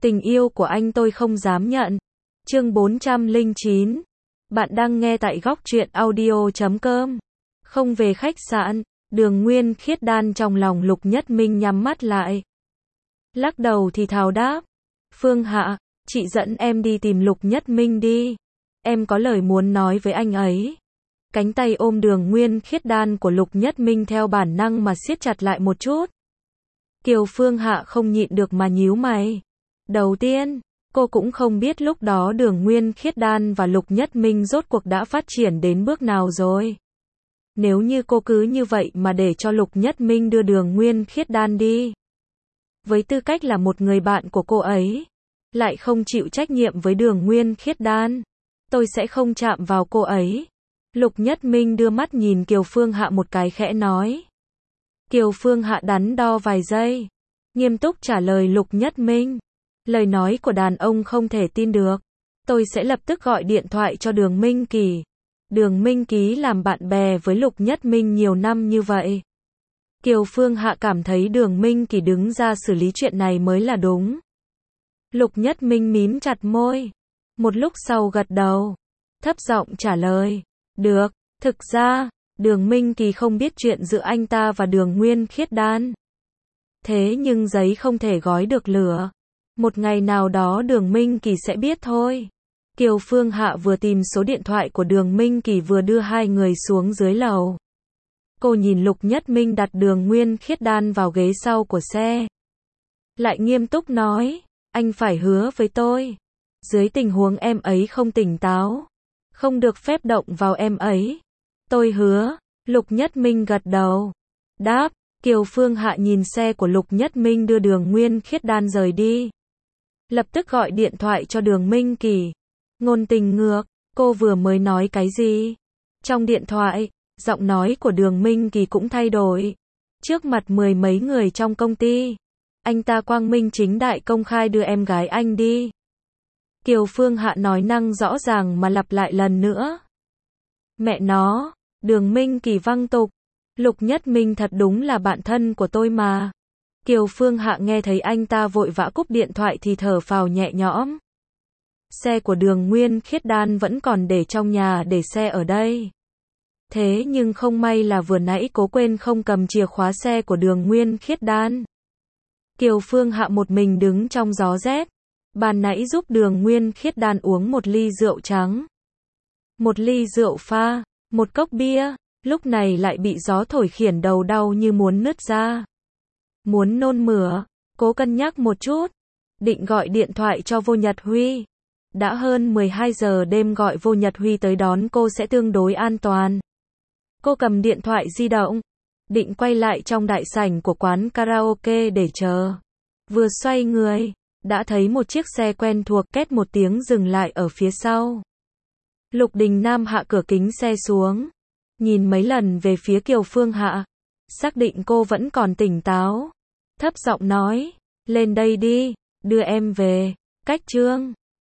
Tình yêu của anh tôi không dám nhận. Chương 409. Bạn đang nghe tại góc truyện audio.com. Không về khách sạn, Đường Nguyên Khiết đan trong lòng Lục Nhất Minh nhắm mắt lại. Lắc đầu thì thào đáp. Phương Hạ, chị dẫn em đi tìm Lục Nhất Minh đi. Em có lời muốn nói với anh ấy. Cánh tay ôm Đường Nguyên Khiết đan của Lục Nhất Minh theo bản năng mà siết chặt lại một chút. Kiều Phương Hạ không nhịn được mà nhíu mày. Đầu tiên, cô cũng không biết lúc đó Đường Nguyên Khiết đan và Lục Nhất Minh rốt cuộc đã phát triển đến bước nào rồi. Nếu như cô cứ như vậy mà để cho Lục Nhất Minh đưa Đường Nguyên Khiết đan đi. Với tư cách là một người bạn của cô ấy, lại không chịu trách nhiệm với Đường Nguyên Khiết đan, tôi sẽ không chạm vào cô ấy. Lục Nhất Minh đưa mắt nhìn Kiều Phương Hạ một cái khẽ nói. Kiều Phương Hạ đắn đo vài giây, nghiêm túc trả lời Lục Nhất Minh. Lời nói của đàn ông không thể tin được. Tôi sẽ lập tức gọi điện thoại cho Đường Minh Kỳ. Đường Minh Ký làm bạn bè với Lục Nhất Minh nhiều năm như vậy. Kiều Phương Hạ cảm thấy Đường Minh Kỳ đứng ra xử lý chuyện này mới là đúng. Lục Nhất Minh mím chặt môi. Một lúc sau gật đầu. Thấp giọng trả lời. Được, thực ra, Đường Minh Kỳ không biết chuyện giữa anh ta và Đường Nguyên Khiết đan. Thế nhưng giấy không thể gói được lửa. Một ngày nào đó Đường Minh Kỳ sẽ biết thôi. Kiều Phương Hạ vừa tìm số điện thoại của Đường Minh Kỳ vừa đưa hai người xuống dưới lầu. Cô nhìn Lục Nhất Minh đặt Đường Nguyên Khiết đan vào ghế sau của xe. Lại nghiêm túc nói, anh phải hứa với tôi. Dưới tình huống em ấy không tỉnh táo, không được phép động vào em ấy. Tôi hứa. Lục Nhất Minh gật đầu. Đáp. Kiều Phương Hạ nhìn xe của Lục Nhất Minh đưa Đường Nguyên Khiết đan rời đi. Lập tức gọi điện thoại cho Đường Minh Kỳ. Ngôn tình ngược, cô vừa mới nói cái gì? Trong điện thoại, giọng nói của Đường Minh Kỳ cũng thay đổi. Trước mặt mười mấy người trong công ty, anh ta quang minh chính đại công khai đưa em gái anh đi. Kiều Phương Hạ nói năng rõ ràng mà lặp lại lần nữa. Mẹ nó, Đường Minh Kỳ văng tục. Lục Nhất Minh thật đúng là bạn thân của tôi mà. Kiều Phương Hạ nghe thấy anh ta vội vã cúp điện thoại thì thở phào nhẹ nhõm. Xe của Đường Nguyên Khiết đan vẫn còn để trong nhà để xe ở đây. Thế nhưng không may là vừa nãy cố quên không cầm chìa khóa xe của Đường Nguyên Khiết đan. Kiều Phương Hạ một mình đứng trong gió rét. Ban nãy giúp Đường Nguyên Khiết đan uống một ly rượu trắng, một ly rượu pha, một cốc bia, lúc này lại bị gió thổi khiển đầu đau như muốn nứt ra. Muốn nôn mửa, cố cân nhắc một chút, định gọi điện thoại cho Vô Nhật Huy. Đã hơn 12 giờ đêm gọi Vô Nhật Huy tới đón cô sẽ tương đối an toàn. Cô cầm điện thoại di động, định quay lại trong đại sảnh của quán karaoke để chờ. Vừa xoay người, đã thấy một chiếc xe quen thuộc két một tiếng dừng lại ở phía sau. Lục Đình Nam hạ cửa kính xe xuống, nhìn mấy lần về phía Kiều Phương Hạ, xác định cô vẫn còn tỉnh táo. Thấp giọng nói, lên đây đi, đưa em về. Cách Trương